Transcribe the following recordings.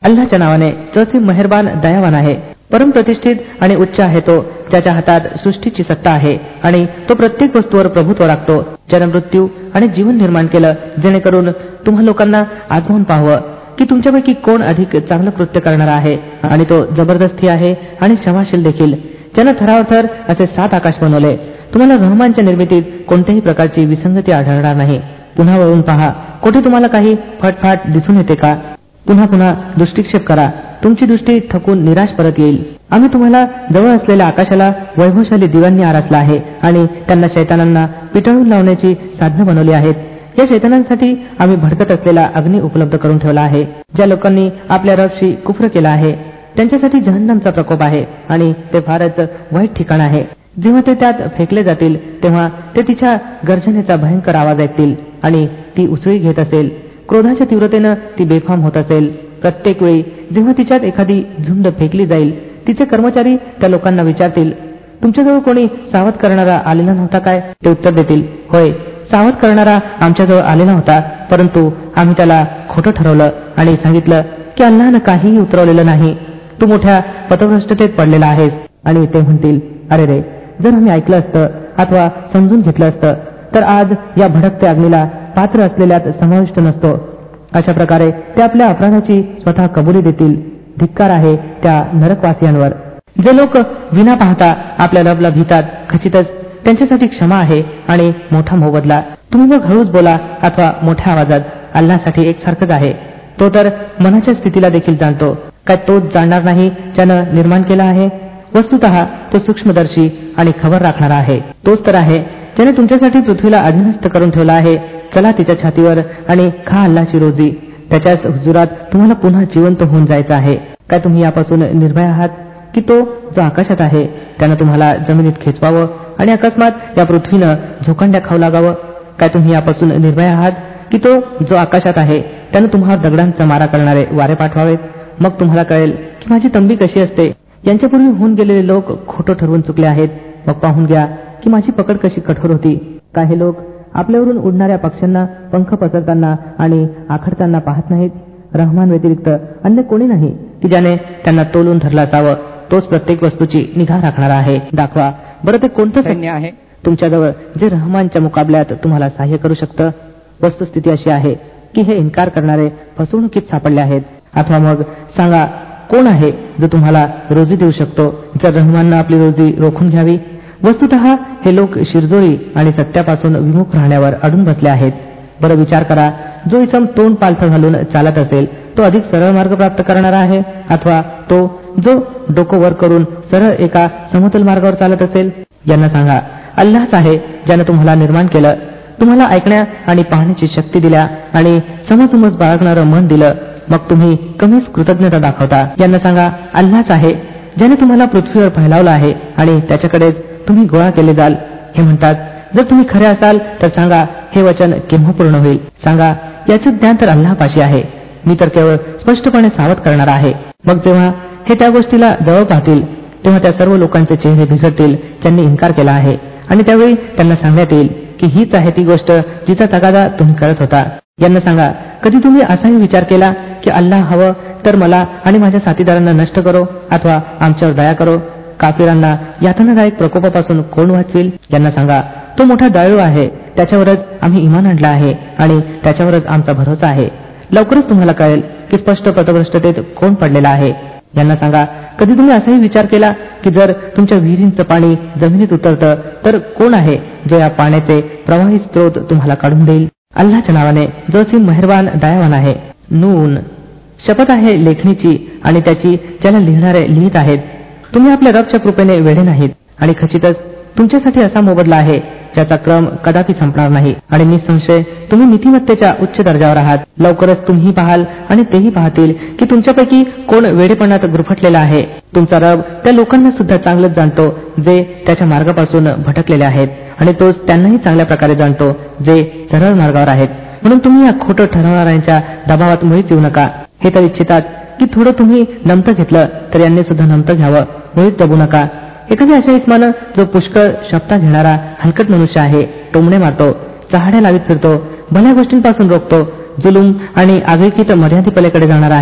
अल्लाच्या नावाने जो ती मेहरबान दयावान आहे. परमप्रतिष्ठित आणि उच्च आहे तो, ज्याच्या हातात सृष्टीची सत्ता आहे आणि तो प्रत्येक वस्तूवर प्रभुत्व राखतो, ज्याने मृत्यू आणि जीवन निर्माण केलं जेणेकरून तुम्हा लोकांना आजमावून पाहावं की तुमच्यापैकी कोण अधिक चांगलं कृत्य करणारा आहे. आणि तो जबरदस्ती आहे आणि क्षमाशील देखील, ज्यानं थरावर असे 7 आकाश बनवले. तुम्हाला रहमानच्या निर्मितीत कोणत्याही प्रकारची विसंगती आढळणार नाही. पुन्हा वळून पहा, कोठे तुम्हाला काही फटफाट दिसून येते का? पुन्हा पुन्हा दृष्टिक्षेप करा, तुमची दृष्टी थकून निराश परत येईल. आम्ही तुम्हाला जवळ असलेल्या आकाशाला वैभवशाली दिव्यांनी आरसला आहे आणि त्यांना शैतानांना पिटाळून लावण्याची साधनं बनवली आहेत. या शैतानांसाठी आम्ही भडकत असलेला अग्नी उपलब्ध करून ठेवला आहे. ज्या लोकांनी आपल्या रबशी कुफ्र केला आहे त्यांच्यासाठी जहन्नमचा प्रकोप आहे आणि ते फारच वाईट ठिकाण आहे. जेव्हा ते त्यात फेकले जातील तेव्हा ते तिच्या गर्जनेचा भयंकर आवाज ऐकतील आणि ती उसळी घेत असेल. क्रोधाच्या तीव्रतेनं ती बेफाम होत असेल. प्रत्येक वेळी जेव्हा तिच्यात एखादी झुंड फेकली जाईल, तिचे कर्मचारी त्या लोकांना विचारतील, तुमच्याजवळ कोणी सावध करणारा आलेला नव्हता काय? ते उत्तर देतील, होय, सावध करणारा आमच्याजवळ आलेला होता, परंतु आम्ही त्याला खोटं ठरवलं आणि सांगितलं की अल्लाहनं काहीही उतरवलेलं नाही, तू मोठ्या पथभ्रष्टतेत पडलेला आहेस. आणि ते म्हणतील, अरे रे, जर आम्ही ऐकलं असतं अथवा समजून घेतलं असतं तर आज या भडकत्या अग्नीला पात्र असलेल्यात समाविष्ट नसतो. अशा प्रकारे ते आपल्या अपराधाची स्वतः कबुली देतील. धिक्कार आहे त्या नरकवासियांवर. जे लोक विना पाहता आपल्या रबला भितात, खचितच त्यांच्यासाठी क्षमा आहे आणि मोठा मोबदला. तुम्ही मग हळूच बोला अथवा मोठ्या आवाजात, अल्लाहसाठी एकसारखंच आहे. तो तर मनाच्या स्थितीला देखील जाणतो. काय तोच जाणणार नाही ज्यानं निर्माण केला आहे? वस्तुतः तो सूक्ष्मदर्शी आणि खबर राखणारा आहे. तोच तर आहे ज्याने तुमच्यासाठी पृथ्वीला अधीनस्थ करून ठेवला आहे. चला तिच्या छातीवर आणि खा अल्लाची रोजी. त्याच्याच हुजुरात तुम्हाला पुन्हा जिवंत होऊन जायचं आहे. काय तुम्ही यापासून निर्भय आहात की तो जो आकाशात आहे त्यानं तुम्हाला जमिनीत खेचवावं आणि अकस्मात या पृथ्वीनं झोकांड्या खाऊ लागावं? काय तुम्ही यापासून निर्भय आहात की तो जो आकाशात आहे त्यानं तुम्हाला दगडांचा मारा करणारे वारे पाठवावेत? मग तुम्हाला कळेल की माझी तंबी कशी असते. यांच्यापूर्वी होऊन गेलेले लोक खोटं ठरवून चुकले आहेत. मग पाहून घ्या की माझी पकड कशी कठोर होती. काही लोक आपल्यावरून उडणाऱ्या पक्ष्यांना पंख पसरताना आणि आखडताना पाहत नाहीत. रहमान व्यतिरिक्त अन्य कोणी नाही की ज्याने त्यांना तोलून धरलं असावं. तोच प्रत्येक वस्तूची निगा राखणारा आहे. दाखवा बरं ते कोणतं सैन्य आहे तुमच्याजवळ जे रहमानच्या मुकाबल्यात तुम्हाला सहाय्य करू शकतं. वस्तुस्थिती अशी आहे की हे इन्कार करणारे फसवणुकीत सापडले आहेत. अथवा मग सांगा, कोण आहे जो तुम्हाला रोजी देऊ शकतो जर रहमाननं आपली रोजी रोखून घ्यावी? वस्तुतः हे लोक शिरजोळी आणि सत्यापासून विमुख राहण्यावर अडून बसले आहेत. बरं विचार करा, जो इसम तोंड पालथं घालून चालत असेल तो अधिक सरळ मार्ग प्राप्त करणारा आहे अथवा तो जो डोकं वर करून सरळ एका समतल मार्गावर चालत असेल? यांना सांगा, अल्लाहच आहे ज्यानं तुम्हाला निर्माण केलं, तुम्हाला ऐकण्या आणि पाहण्याची शक्ती दिल्या आणि समजूमज बाळगणारं मन दिलं. मग तुम्ही कमीच कृतज्ञता दाखवता. यांना सांगा, अल्लाहच आहे ज्याने तुम्हाला पृथ्वीवर फैलावलं आहे आणि त्याच्याकडेच तुम्ही गोळा केले जाल. हे म्हणतात, जर तुम्ही खरे असाल तर सांगा, हे वचन केव्हा पूर्ण होईल? सांगा, याचं ज्ञान तर अल्लाहपाशी आहे. मी तर केवळ स्पष्टपणे सावध करणार आहे. मग जेव्हा हे त्या गोष्टीला जवळ पाहतील तेव्हा त्या सर्व लोकांचे चेहरे भिसरतील ज्यांनी इन्कार केला आहे आणि त्यावेळी त्यांना सांगण्यात येईल की हीच आहे ती गोष्ट जिचा तगादा तुम्ही करत होता. यांना सांगा, कधी तुम्ही असाही विचार केला की अल्लाह हवं तर मला आणि माझ्या साथीदारांना नष्ट करो अथवा आमच्यावर दया करो? काफिरांना यातनादायक प्रकोपापासून कोण वाचवेल? यांना सांगा, तो मोठा दयाळू आहे, त्याच्यावरच आम्ही इमान आणलं आहे आणि त्याच्यावरच आमचा भरोसा आहे. लवकरच तुम्हाला कळेल की स्पष्ट पथभ्रष्टतेत कोण पडलेला आहे. यांना सांगा, कधी तुम्ही असाही विचार केला की जर तुमच्या विहिरींचं पाणी जमिनीत उतरतं तर कोण आहे जो या पाण्याचे प्रवाही स्त्रोत तुम्हाला काढून देईल? अल्लाहच्या नावाने जो असीम मेहरबान दयावान आहे. नून, शपथ आहे लेखणीची आणि त्याची ज्याला लिहिणारे लिहित आहेत. तुम्ही आपल्या रबच्या कृपेने वेडे नाहीत आणि खचितच तुमच्यासाठी असा मोबदला आहे ज्याचा क्रम कदापि संपणार नाही आणि निसंशय तुम्ही नीतिमत्तेच्या उच्च दर्जावर आहात. लवकरच तुम्ही पाहाल आणि तेही पाहतील की तुमच्यापैकी कोण वेडेपणात गुरफटलेला आहे. तुमचा रब त्या लोकांना सुद्धा चांगलंच जाणतो जे त्याच्या मार्गापासून भटकलेले आहेत आणि तोच त्यांनाही चांगल्या प्रकारे जाणतो जे सरळ मार्गावर आहेत. म्हणून तुम्ही या खोटं ठरवणाऱ्यांच्या दबावात मुळीच येऊ नका. हे तर इच्छितात की थोडं तुम्ही नमतं घेतलं तर यांनी सुद्धा नमतं घ्यावं. मुळीच दबू नका. एखाद्या अशा इस्मानं जो पुष्कळ शपथा घेणारा हलकट मनुष्य आहे, टोमणे मारतो, चहाड्या लावीत फिरतो, भल्या गोष्टींपासून रोखतो, जुलूम आणि आगळीकीत मर्यादेपलीकडे जाणारा आहे,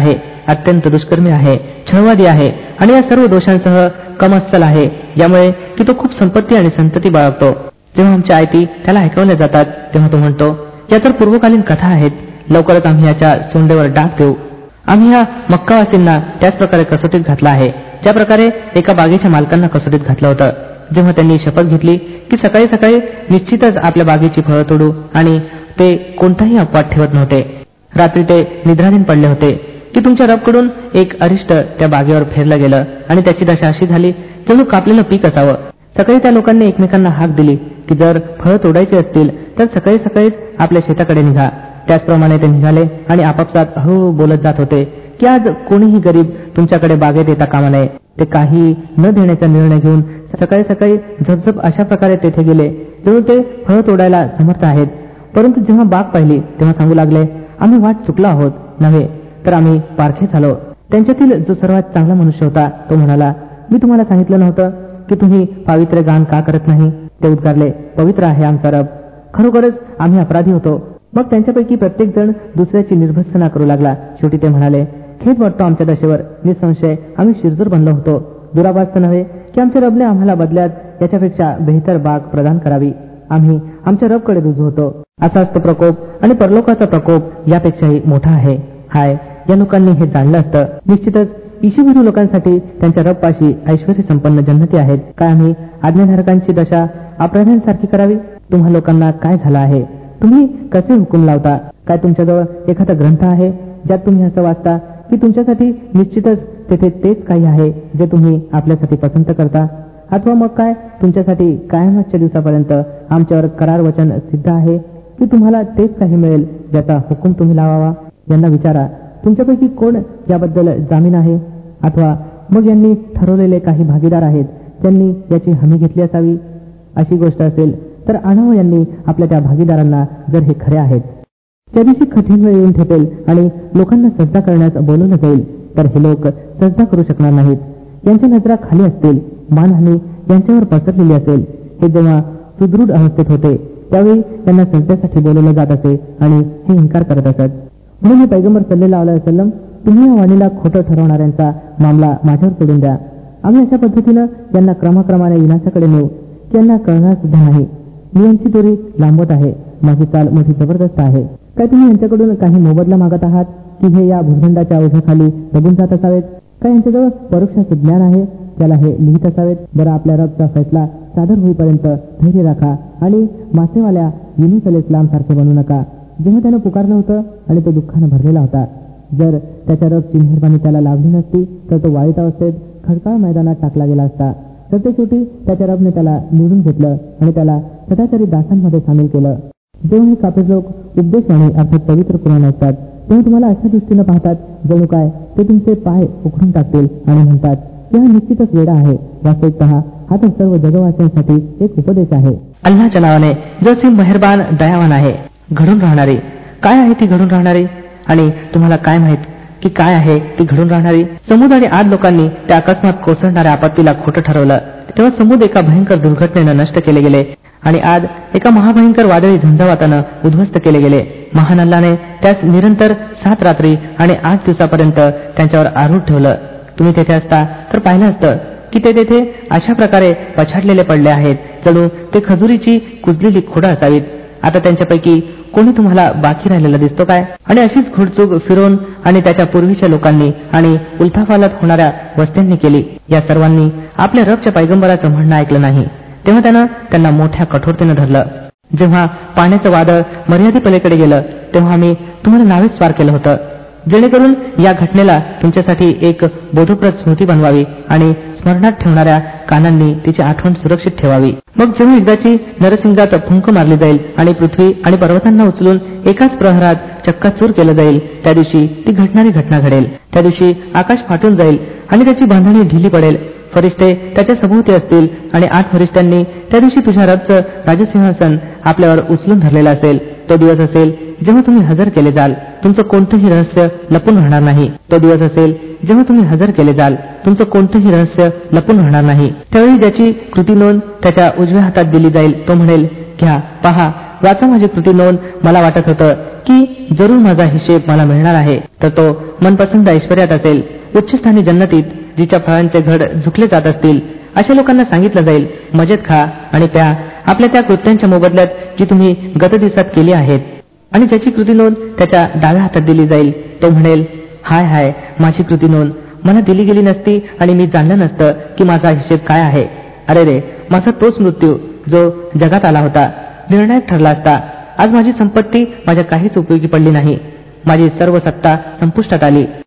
अत्यंत दुष्कर्मी आहे, छळवादी आहे आणि या सर्व दोषांसह कमअस्सल आहे, यामुळे की तो खूप संपत्ती आणि संतती बाळगतो. जेव्हा आमच्या आयती त्याला ऐकवल्या जातात तेव्हा तो म्हणतो, या तर पूर्वकालीन कथा आहेत, लवकरच आम्ही याच्या सोंडेवर डाग देऊ. आम्ही या मक्कावासींना त्याच प्रकारे कसोटीत घातला आहे ज्या प्रकारे एका बागेच्या मालकांना कसोटीत घातलं होतं, जेव्हा त्यांनी शपथ घेतली की सकाळी सकाळी निश्चितच आपल्या बागेची फळं तोडू, आणि ते कोणताही अपवाद ठेवत नव्हते. रात्री ते निद्राधीन पडले होते की तुमच्या रबकडून एक अरिष्ट त्या बागेवर फेरलं गेलं आणि त्याची दशा अशी झाली जणू कापलेलं पीक असावं. सकाळी त्या लोकांनी एकमेकांना हाक दिली की जर फळं तोडायची असतील तर सकाळी सकाळीच आपल्या शेताकडे निघा. त्याचप्रमाणे ते निघाले आणि आपापसात हळूहळू बोलत जात होते की आज कोणीही गरीब तुमच्याकडे बागेत येता कामा नये. ते काही न देण्याचा निर्णय घेऊन सकाळी सकाळी झपझप अशा प्रकारे तेथे गेले जणू ते फळं तोडायला समर्थ आहेत. परंतु जेव्हा बाग पाहिली तेव्हा सांगू लागले, आम्ही वाट चुकलो आहोत नव्हे तर आम्ही पारखे झालो. त्यांच्यातील जो सर्वात चांगला मनुष्य होता तो म्हणाला, मी तुम्हाला सांगितलं नव्हतं की तुम्ही पावित्र्य गान का करत नाही. ते उद्गारले, पवित्र आहे आमचा रब, खरोखरच आम्ही अपराधी होतो. मग त्यांच्यापैकी प्रत्येक जण दुसऱ्याची निर्भत्सना करू लागला. शेवटी ते म्हणाले, खेद वाटतो आमच्या दशेवर, निसंशय आम्ही शिरजोर बनलो होतो. दुराभास नव्हे की आमच्या रबने आम्हाला बदल्यात याच्यापेक्षा बेहतर बाग प्रदान करावी. आम्ही आमच्या रबकडे रुजू होतो. असाच तो प्रकोप आणि परलोकाचा प्रकोप यापेक्षाही मोठा आहे. हाय, या लोकांनी हे जाणलं असतं. निश्चितच ईशुभिरू लोकांसाठी त्यांच्या रबपाशी ऐश्वर्य संपन्न जन्नती आहेत. काय आम्ही आज्ञाधारकांची दशा अपराध्यांसारखी करावी? तुम्हा लोकांना काय झालं आहे? तुम्ही कसे हुकूम लावता? काय तुमच्याजवळ एखादा ग्रंथ आहे ज्यात तुम्ही असं वाचता की तुमच्यासाठी निश्चितच तेथे तेच काही आहे जे तुम्ही आपल्यासाठी पसंत करता? अथवा मग काय तुमच्यासाठी कायमच्या दिवसापर्यंत आमच्यावर करार वचन सिद्ध आहे की तुम्हाला तेच काही मिळेल ज्याचा हुकूम तुम्ही लावावा? यांना विचारा, तुमच्यापैकी कोण याबद्दल जामीन आहे? अथवा मग यांनी ठरवलेले काही भागीदार आहेत त्यांनी याची हमी घेतली असावी. अशी गोष्ट असेल तर आणावं यांनी आपल्या त्या भागीदारांना, जर हे खरे आहेत. त्या दिवशी कठीण वेळ येऊन ठेपेल आणि लोकांना सजदा करण्यास बोलवलं जाईल तर हे लोक सजदा करू शकणार नाहीत. यांच्या नजरा खाली असतील, मानहानी यांच्यावर पसरलेली असेल. हे जेव्हा सुदृढ अवस्थेत होते त्यावेळी त्यांना सजद्यासाठी बोलवलं जात असे आणि हे इन्कार करत असत. म्हणून हे पैगंबर सल्लल्लाहु अलैहि वसल्लम, तुम्ही या वाणीला खोटं ठरवणाऱ्यांचा मामला माझ्यावर सोडून द्या. आम्ही अशा पद्धतीनं यांना क्रमाक्रमाने विनाशाकडे नेऊ की यांना कळणार सुद्धा नाही. मी यांची दोरी लांबवत आहे, माझी चाल मोठी जबरदस्त आहे. काय तुम्ही यांच्याकडून काही मोबदला मागत आहात की हे या भूखंडाच्या ओझ्याखाली दबून जात असावेत? काय यांच्याजवळ परोक्षाचे ज्ञान आहे त्याला हे लिहित असावेत? बरं, आपल्या रबचा फैसला सादर होईपर्यंत धैर्य राखा आणि मासेवाल्या युनुस अलैहिस्सलाम सारखे बनू नका, जेव्हा त्यानं पुकारलं होतं आणि तो दुःखानं भरलेला होता. जर त्याच्या रबची मेहरबानी त्याला लाभली नसती तर तो वाईट अवस्थेत खडकाळ मैदानात टाकला गेला असता. तर ते शेवटी त्याच्या रबने त्याला निवडून घेतलं आणि त्याला सदाचारी दासांमध्ये सामील केलं. जेव्हा हे काफिर लोक उपदेशवाणी अर्थात पवित्र कुराण ऐकतात तेव्हा तुम्हाला अशा दृष्टीनं पाहतात जणू काय ते तुमचे पाय उखडून टाकतील आणि म्हणतात की हा निश्चितच वेडा आहे. वास्तविकतः हा तर सर्व जगवासियांसाठी एक उपदेश आहे. अल्लाहच्या नावाने जो ती मेहरबान दयावान आहे. घडून राहणारी काय आहे ती घडून राहणारी? आणि तुम्हाला काय माहित की काय आहे ती घडून राहणारी? समूद आणि आद लोकांनी त्या अकस्मात कोसळणाऱ्या आपत्तीला खोटं ठरवलं. तेव्हा समूद एका भयंकर दुर्घटनेनं नष्ट केले गेले आणि आद एका महाभयंकर वादळी झंझावातानं उद्ध्वस्त केले गेले. महान अल्लाने त्यास निरंतर 7 रात्री आणि 8 दिवसापर्यंत त्यांच्यावर आरूढ ठेवलं. तुम्ही तेथे असता तर पाहिलं असतं की ते तेथे अशा प्रकारे पछाडलेले पडले आहेत जणू ते खजुरीची कुजलेली खोडं असावीत. आता त्यांच्यापैकी कोणी तुम्हाला बाकी राहिलेला दिसतो काय? आणि अशीच घोडचूक फिरोन आणि त्याच्या पूर्वीच्या लोकांनी आणि उलथापालथ होणाऱ्या वस्त्यांनी केली. या सर्वांनी आपल्या रबच्या पैगंबराचं म्हणणं ऐकलं नाही. तेव्हा त्यानं त्यांना मोठ्या कठोरतेनं धरलं. जेव्हा पाण्याचं वादळ मर्यादेपलीकडे गेलं तेव्हा आम्ही तुम्हाला नावेच स्वार केलं होतं, जेणेकरून या घटनेला तुमच्यासाठी एक बोधप्रद स्मृती बनवावी आणि स्मरणात ठेवणाऱ्या कानांनी तिची आठवण सुरक्षित ठेवावी. मग जेव्हा एकदाची नरसिंगात फुंक मारली जाईल आणि पृथ्वी आणि पर्वतांना उचलून एकाच प्रहरात चक्काचूर केलं जाईल त्या दिवशी ती घडणारी घटना घडेल. त्या दिवशी आकाश फाटून जाईल आणि त्याची बांधणी ढिली पडेल. फरिश्ते त्याच्या सभोवती असतील आणि 8 फरिश्त्यांनी त्या दिवशी तुझ्या रबचं राजसिंहासन आपल्यावर उचलून धरलेलं असेल. तो दिवस असेल जेव्हा तुम्ही हजर केले जाल, तुमचं कोणतंही रहस्य लपून राहणार नाही. तो दिवस असेल जेव्हा तुम्ही हजर केले जाल, तुमचं कोणतंही रहस्य लपून राहणार नाही. त्यावेळी ज्याची कृती नोंद त्याच्या उजव्या हातात दिली जाईल तो म्हणेल, घ्या, पहा, वाचा माझी कृती नोंद. मला वाटत होतं की की जरूर माझा हिशेब मला मिळणार आहे, तर तो मनपसंत ऐश्वर्यात असेल, उच्चस्थानी जन्नतीत, जिच्या फळांचे घड झुकले जात असतील. अशा लोकांना सांगितलं जाईल, मजेत खा आणि प्या आपल्या त्या कृत्यांच्या मोबदल्यात जी तुम्ही गत दिवसात केली आहेत. आणि ज्याची कृती नोंद त्याच्या डाव्या हातात दिली जाईल, तो म्हणेल, हाय हाय, माझी कृती नोंद मला दिली गेली नसती आणि मी जाणलं नसतं की माझा हिशेब काय आहे. अरे रे, माझा तोच मृत्यू जो जगात आला होता, निर्णायक ठरला असता. आज माझी संपत्ती माझ्या काहीच उपयोगी पडली नाही. माझी सर्व सत्ता संपुष्टात आली.